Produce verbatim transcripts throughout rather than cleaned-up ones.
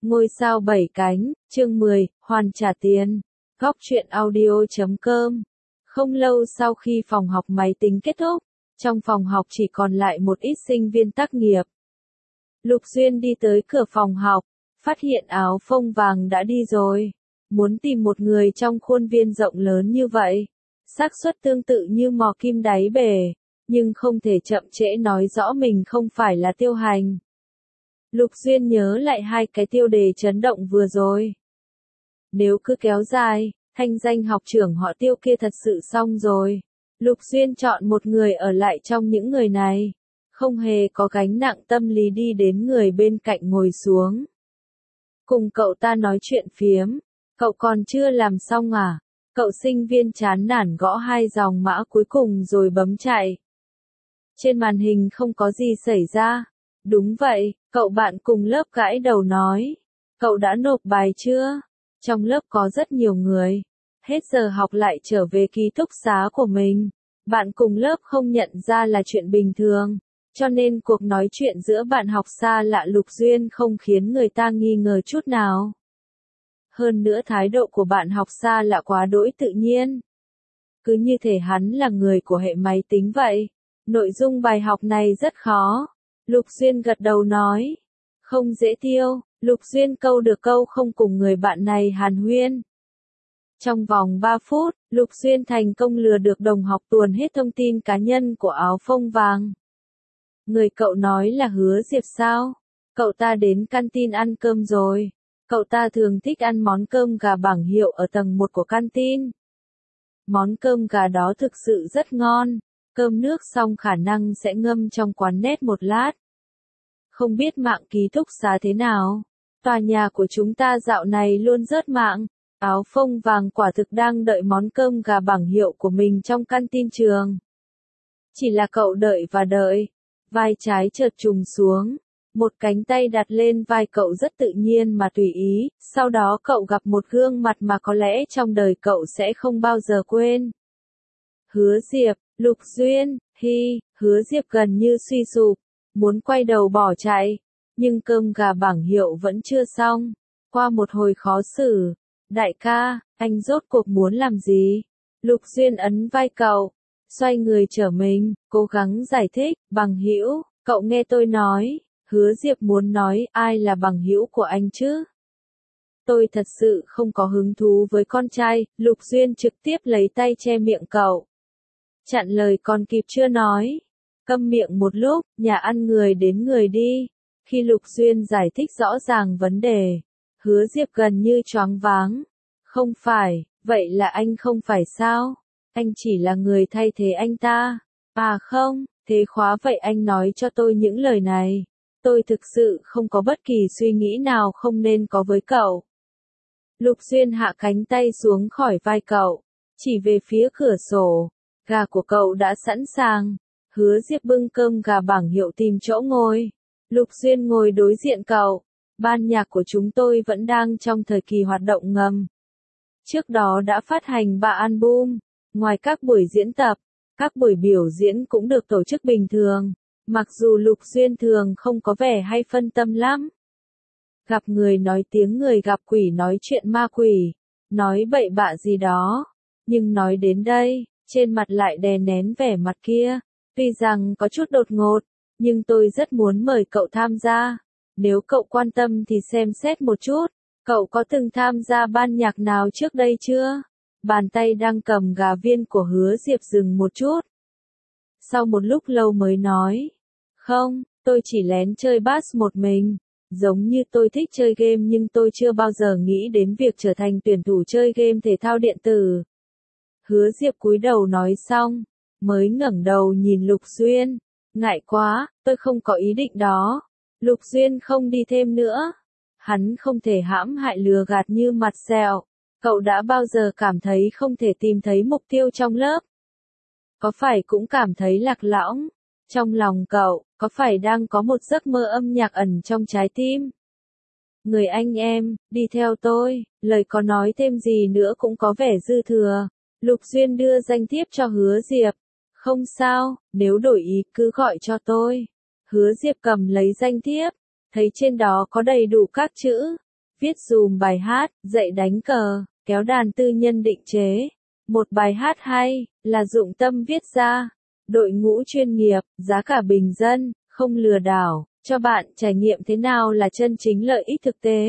Ngôi sao bảy cánh, chương mười, hoàn trả tiền. Góc truyện audio chấm com. Không lâu sau khi phòng học máy tính kết thúc, trong phòng học chỉ còn lại một ít sinh viên tác nghiệp. Lục Duyên đi tới cửa phòng học, phát hiện áo phông vàng đã đi rồi. Muốn tìm một người trong khuôn viên rộng lớn như vậy, xác suất tương tự như mò kim đáy bể, nhưng không thể chậm trễ nói rõ mình không phải là Tiêu Hành. Lục Duyên nhớ lại hai cái tiêu đề chấn động vừa rồi. Nếu cứ kéo dài, thanh danh học trưởng họ Tiêu kia thật sự xong rồi. Lục Duyên chọn một người ở lại trong những người này, không hề có gánh nặng tâm lý đi đến người bên cạnh ngồi xuống. Cùng cậu ta nói chuyện phiếm, cậu còn chưa làm xong à? Cậu sinh viên chán nản gõ hai dòng mã cuối cùng rồi bấm chạy. Trên màn hình không có gì xảy ra. Đúng vậy, cậu bạn cùng lớp gãi đầu nói. Cậu đã nộp bài chưa? Trong lớp có rất nhiều người. Hết giờ học lại trở về ký túc xá của mình. Bạn cùng lớp không nhận ra là chuyện bình thường. Cho nên cuộc nói chuyện giữa bạn học xa lạ Lục Duyên không khiến người ta nghi ngờ chút nào. Hơn nữa thái độ của bạn học xa lạ quá đỗi tự nhiên. Cứ như thể hắn là người của hệ máy tính vậy. Nội dung bài học này rất khó. Lục Duyên gật đầu nói. Không dễ tiêu, Lục Duyên câu được câu không cùng người bạn này hàn huyên. Trong vòng ba phút, Lục Duyên thành công lừa được đồng học tuồn hết thông tin cá nhân của áo phông vàng. Người cậu nói là Hứa Diệp sao? Cậu ta đến canteen ăn cơm rồi. Cậu ta thường thích ăn món cơm gà bảng hiệu ở tầng một của canteen. Món cơm gà đó thực sự rất ngon. Cơm nước xong khả năng sẽ ngâm trong quán net một lát. Không biết mạng ký túc xá thế nào. Tòa nhà của chúng ta dạo này luôn rớt mạng. Áo phông vàng quả thực đang đợi món cơm gà bảng hiệu của mình trong canteen trường. Chỉ là cậu đợi và đợi. Vai trái chợt trùng xuống. Một cánh tay đặt lên vai cậu rất tự nhiên mà tùy ý. Sau đó cậu gặp một gương mặt mà có lẽ trong đời cậu sẽ không bao giờ quên. Hứa Diệp. Lục Duyên, hi, Hứa Diệp gần như suy sụp, muốn quay đầu bỏ chạy, nhưng cơm gà bảng hiệu vẫn chưa xong. Qua một hồi khó xử, đại ca, anh rốt cuộc muốn làm gì? Lục Duyên ấn vai cậu, xoay người trở mình, cố gắng giải thích, bằng hữu, cậu nghe tôi nói, Hứa Diệp muốn nói ai là bằng hữu của anh chứ? Tôi thật sự không có hứng thú với con trai, Lục Duyên trực tiếp lấy tay che miệng cậu. Chặn lời còn kịp chưa nói. Câm miệng một lúc, nhà ăn người đến người đi. Khi Lục Duyên giải thích rõ ràng vấn đề, Hứa Diệp gần như choáng váng. Không phải, vậy là anh không phải sao? Anh chỉ là người thay thế anh ta. À không, thế khóa vậy anh nói cho tôi những lời này. Tôi thực sự không có bất kỳ suy nghĩ nào không nên có với cậu. Lục Duyên hạ cánh tay xuống khỏi vai cậu, chỉ về phía cửa sổ. Gà của cậu đã sẵn sàng. Hứa Diệp bưng cơm gà bảng hiệu tìm chỗ ngồi. Lục Duyên ngồi đối diện cậu. Ban nhạc của chúng tôi vẫn đang trong thời kỳ hoạt động ngầm. Trước đó đã phát hành ba album. Ngoài các buổi diễn tập, các buổi biểu diễn cũng được tổ chức bình thường. Mặc dù Lục Duyên thường không có vẻ hay phân tâm lắm. Gặp người nói tiếng người, gặp quỷ nói chuyện ma quỷ. Nói bậy bạ gì đó. Nhưng nói đến đây, trên mặt lại đè nén vẻ mặt kia. Tuy rằng có chút đột ngột, nhưng tôi rất muốn mời cậu tham gia. Nếu cậu quan tâm thì xem xét một chút. Cậu có từng tham gia ban nhạc nào trước đây chưa? Bàn tay đang cầm gà viên của Hứa Diệp dừng một chút. Sau một lúc lâu mới nói. Không, tôi chỉ lén chơi bass một mình. Giống như tôi thích chơi game nhưng tôi chưa bao giờ nghĩ đến việc trở thành tuyển thủ chơi game thể thao điện tử. Hứa Diệp cúi đầu nói xong, mới ngẩng đầu nhìn Lục Duyên. Ngại quá, tôi không có ý định đó. Lục Duyên không đi thêm nữa. Hắn không thể hãm hại lừa gạt như mặt sẹo. Cậu đã bao giờ cảm thấy không thể tìm thấy mục tiêu trong lớp? Có phải cũng cảm thấy lạc lõng? Trong lòng cậu, có phải đang có một giấc mơ âm nhạc ẩn trong trái tim? Người anh em, đi theo tôi, lời có nói thêm gì nữa cũng có vẻ dư thừa. Lục Duyên đưa danh thiếp cho Hứa Diệp. Không sao, nếu đổi ý cứ gọi cho tôi. Hứa Diệp cầm lấy danh thiếp, thấy trên đó có đầy đủ các chữ. viết dùm bài hát, dạy đánh cờ, kéo đàn tư nhân định chế. Một bài hát hay, là dụng tâm viết ra. Đội ngũ chuyên nghiệp, giá cả bình dân, không lừa đảo, cho bạn trải nghiệm thế nào là chân chính lợi ích thực tế.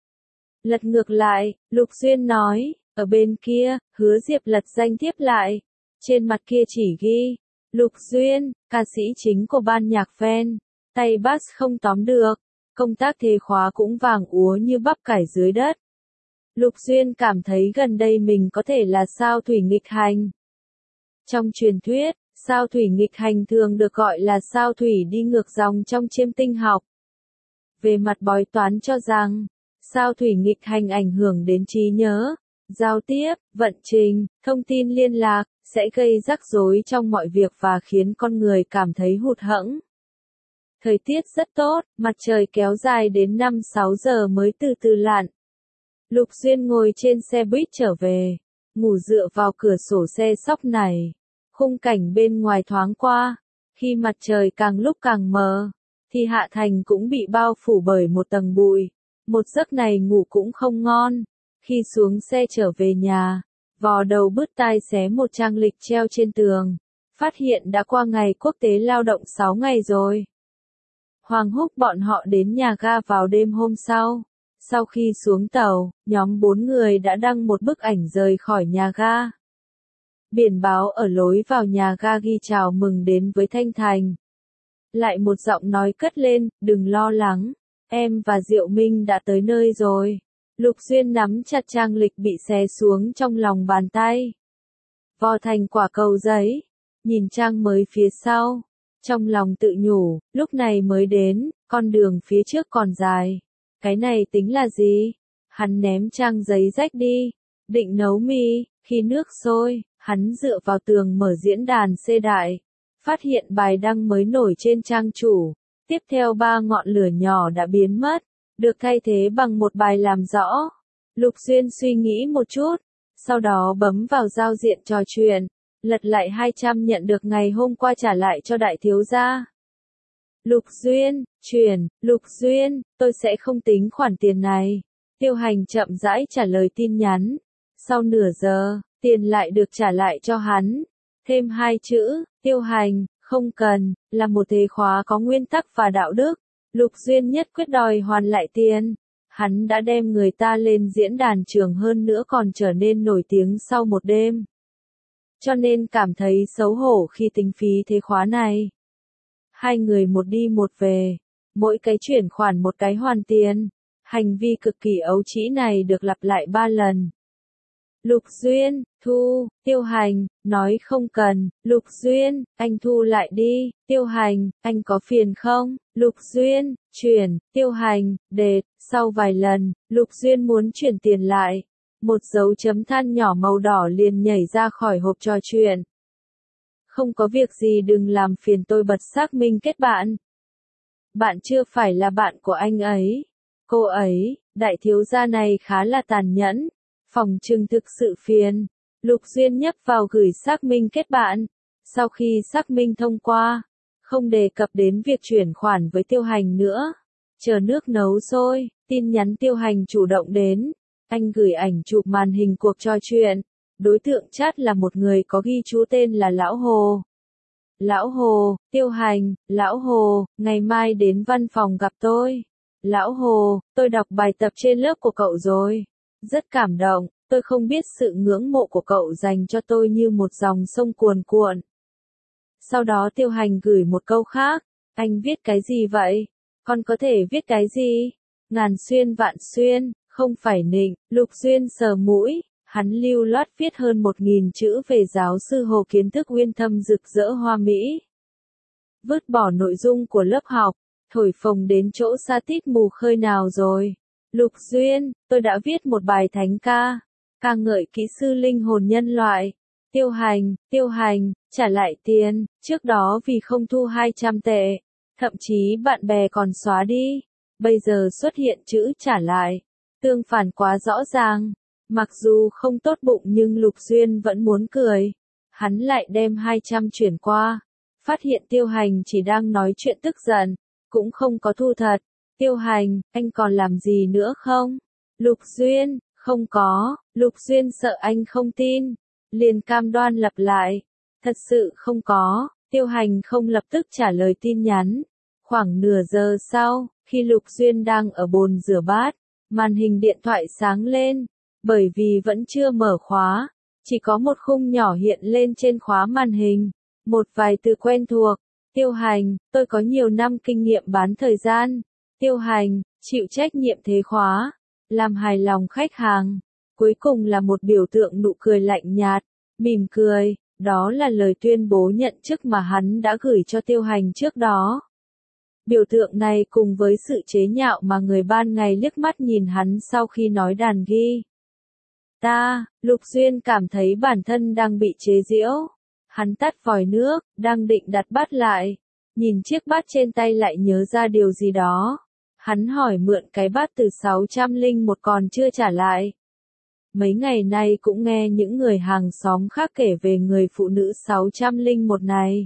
Lật ngược lại, Lục Duyên nói, ở bên kia, Hứa Diệp lật danh thiếp lại. Trên mặt kia chỉ ghi, Lục Duyên, ca sĩ chính của ban nhạc fan, tay bass không tóm được, công tác thế khóa cũng vàng úa như bắp cải dưới đất. Lục Duyên cảm thấy gần đây mình có thể là sao thủy nghịch hành. Trong truyền thuyết, sao thủy nghịch hành thường được gọi là sao thủy đi ngược dòng trong chiêm tinh học. Về mặt bói toán cho rằng, sao thủy nghịch hành ảnh hưởng đến trí nhớ, giao tiếp, vận trình, thông tin liên lạc, sẽ gây rắc rối trong mọi việc và khiến con người cảm thấy hụt hẫng. Thời tiết rất tốt, mặt trời kéo dài đến năm sáu giờ mới từ từ lặn. Lục Duyên ngồi trên xe buýt trở về, ngủ dựa vào cửa sổ xe sóc này. Khung cảnh bên ngoài thoáng qua, khi mặt trời càng lúc càng mờ, thì Hạ Thành cũng bị bao phủ bởi một tầng bụi. Một giấc này ngủ cũng không ngon. Khi xuống xe trở về nhà, vò đầu bứt tai xé một trang lịch treo trên tường, phát hiện đã qua ngày quốc tế lao động sáu ngày rồi. Hoàng húc bọn họ đến nhà ga vào đêm hôm sau. Sau khi xuống tàu, nhóm bốn người đã đăng một bức ảnh rời khỏi nhà ga. Biển báo ở lối vào nhà ga ghi chào mừng đến với Thanh Thành. Lại một giọng nói cất lên, đừng lo lắng, em và Diệu Minh đã tới nơi rồi. Lục Duyên nắm chặt trang lịch bị xé xuống trong lòng bàn tay. Vò thành quả cầu giấy, nhìn trang mới phía sau. Trong lòng tự nhủ, lúc này mới đến, con đường phía trước còn dài. Cái này tính là gì? Hắn ném trang giấy rách đi, định nấu mì, khi nước sôi, hắn dựa vào tường mở diễn đàn xê đại. Phát hiện bài đăng mới nổi trên trang chủ. Tiếp theo ba ngọn lửa nhỏ đã biến mất, được thay thế bằng một bài làm rõ. Lục Duyên suy nghĩ một chút, sau đó bấm vào giao diện trò chuyện, lật lại hai trăm nhận được ngày hôm qua trả lại cho đại thiếu gia. Lục Duyên, chuyển, Lục Duyên, tôi sẽ không tính khoản tiền này. Tiêu Hành chậm rãi trả lời tin nhắn. Sau nửa giờ, tiền lại được trả lại cho hắn. Thêm hai chữ, Tiêu Hành, không cần, là một thế khóa có nguyên tắc và đạo đức. Lục Duyên nhất quyết đòi hoàn lại tiền. Hắn đã đem người ta lên diễn đàn trường hơn nữa còn trở nên nổi tiếng sau một đêm. Cho nên cảm thấy xấu hổ khi tính phí thế khóa này. Hai người một đi một về, mỗi cái chuyển khoản một cái hoàn tiền. Hành vi cực kỳ ấu trĩ này được lặp lại ba lần. Lục Duyên, thu, Tiêu Hành, nói không cần, Lục Duyên, anh thu lại đi, Tiêu Hành, anh có phiền không, Lục Duyên, chuyển, Tiêu Hành, đệt, sau vài lần, Lục Duyên muốn chuyển tiền lại. Một dấu chấm than nhỏ màu đỏ liền nhảy ra khỏi hộp trò chuyện. Không có việc gì đừng làm phiền tôi bật xác minh kết bạn. Bạn chưa phải là bạn của anh ấy. Cô ấy, đại thiếu gia này khá là tàn nhẫn. Phòng trừng thực sự phiền. Lục Duyên nhấp vào gửi xác minh kết bạn. Sau khi xác minh thông qua, không đề cập đến việc chuyển khoản với Tiêu Hành nữa. Chờ nước nấu sôi, tin nhắn Tiêu Hành chủ động đến. Anh gửi ảnh chụp màn hình cuộc trò chuyện. Đối tượng chat là một người có ghi chú tên là Lão Hồ. Lão Hồ, Tiêu Hành, Lão Hồ, ngày mai đến văn phòng gặp tôi. Lão Hồ, tôi đọc bài tập trên lớp của cậu rồi. Rất cảm động, tôi không biết sự ngưỡng mộ của cậu dành cho tôi như một dòng sông cuồn cuộn. Sau đó Tiêu Hành gửi một câu khác. Anh viết cái gì vậy? Con có thể viết cái gì? Ngàn xuyên vạn xuyên, không phải nịnh. Lục Duyên sờ mũi. Hắn lưu loát viết hơn một nghìn chữ về giáo sư Hồ kiến thức uyên thâm rực rỡ hoa mỹ. Vứt bỏ nội dung của lớp học, thổi phồng đến chỗ sa tít mù khơi nào rồi. Lục Duyên, tôi đã viết một bài thánh ca, ca ngợi kỹ sư linh hồn nhân loại. Tiêu Hành, Tiêu Hành, trả lại tiền, trước đó vì không thu hai trăm tệ, thậm chí bạn bè còn xóa đi. Bây giờ xuất hiện chữ trả lại, tương phản quá rõ ràng. Mặc dù không tốt bụng nhưng Lục Duyên vẫn muốn cười. Hắn lại đem hai trăm chuyển qua. Phát hiện Tiêu Hành chỉ đang nói chuyện tức giận. Cũng không có thu thật. Tiêu Hành, anh còn làm gì nữa không? Lục Duyên, không có, Lục Duyên sợ anh không tin, liền cam đoan lặp lại, thật sự không có, Tiêu Hành không lập tức trả lời tin nhắn. Khoảng nửa giờ sau, khi Lục Duyên đang ở bồn rửa bát, màn hình điện thoại sáng lên, bởi vì vẫn chưa mở khóa, chỉ có một khung nhỏ hiện lên trên khóa màn hình, một vài từ quen thuộc, Tiêu Hành, tôi có nhiều năm kinh nghiệm bán thời gian, Tiêu Hành, chịu trách nhiệm thế khóa, làm hài lòng khách hàng, cuối cùng là một biểu tượng nụ cười lạnh nhạt, mỉm cười, đó là lời tuyên bố nhận chức mà hắn đã gửi cho Tiêu Hành trước đó. Biểu tượng này cùng với sự chế nhạo mà người ban ngày liếc mắt nhìn hắn sau khi nói đàn ghi. Ta, Lục Duyên cảm thấy bản thân đang bị chế giễu. Hắn tắt vòi nước, đang định đặt bát lại. Nhìn chiếc bát trên tay lại nhớ ra điều gì đó. Hắn hỏi mượn cái bát từ sáu trăm lẻ một còn chưa trả lại. Mấy ngày nay cũng nghe những người hàng xóm khác kể về người phụ nữ sáu trăm lẻ một này.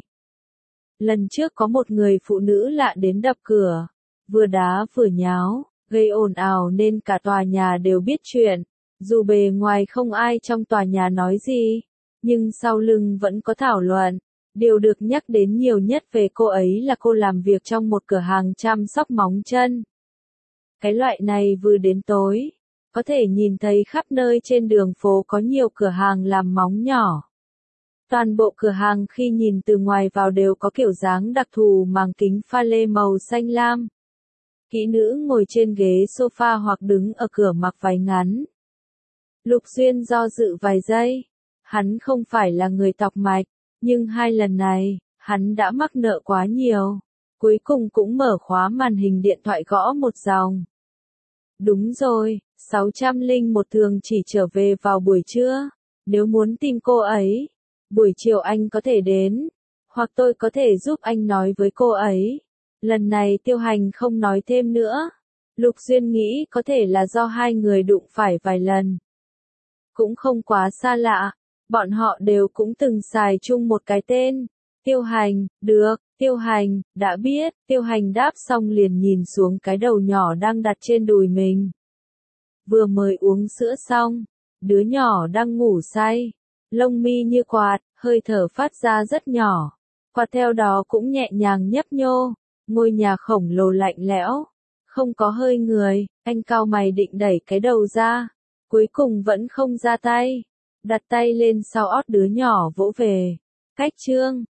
Lần trước có một người phụ nữ lạ đến đập cửa, vừa đá vừa nháo, gây ồn ào nên cả tòa nhà đều biết chuyện. Dù bề ngoài không ai trong tòa nhà nói gì, nhưng sau lưng vẫn có thảo luận. Điều được nhắc đến nhiều nhất về cô ấy là cô làm việc trong một cửa hàng chăm sóc móng chân. Cái loại này vừa đến tối, có thể nhìn thấy khắp nơi trên đường phố có nhiều cửa hàng làm móng nhỏ. Toàn bộ cửa hàng khi nhìn từ ngoài vào đều có kiểu dáng đặc thù màng kính pha lê màu xanh lam. Kỹ nữ ngồi trên ghế sofa hoặc đứng ở cửa mặc váy ngắn. Lục Duyên do dự vài giây. Hắn không phải là người tọc mạch, nhưng hai lần này, hắn đã mắc nợ quá nhiều. Cuối cùng cũng mở khóa màn hình điện thoại gõ một dòng. Đúng rồi, sáu trăm lẻ một thường chỉ trở về vào buổi trưa. Nếu muốn tìm cô ấy, buổi chiều anh có thể đến, hoặc tôi có thể giúp anh nói với cô ấy. Lần này Tiêu Hành không nói thêm nữa. Lục Duyên nghĩ có thể là do hai người đụng phải vài lần. Cũng không quá xa lạ, bọn họ đều cũng từng xài chung một cái tên. Tiêu Hành, được, Tiêu Hành, đã biết, Tiêu Hành đáp xong liền nhìn xuống cái đầu nhỏ đang đặt trên đùi mình. Vừa mới uống sữa xong, đứa nhỏ đang ngủ say, lông mi như quạt, hơi thở phát ra rất nhỏ. Quạt theo đó cũng nhẹ nhàng nhấp nhô, ngôi nhà khổng lồ lạnh lẽo, không có hơi người, anh cau mày định đẩy cái đầu ra, cuối cùng vẫn không ra tay, đặt tay lên sau ót đứa nhỏ vỗ về. Cách chương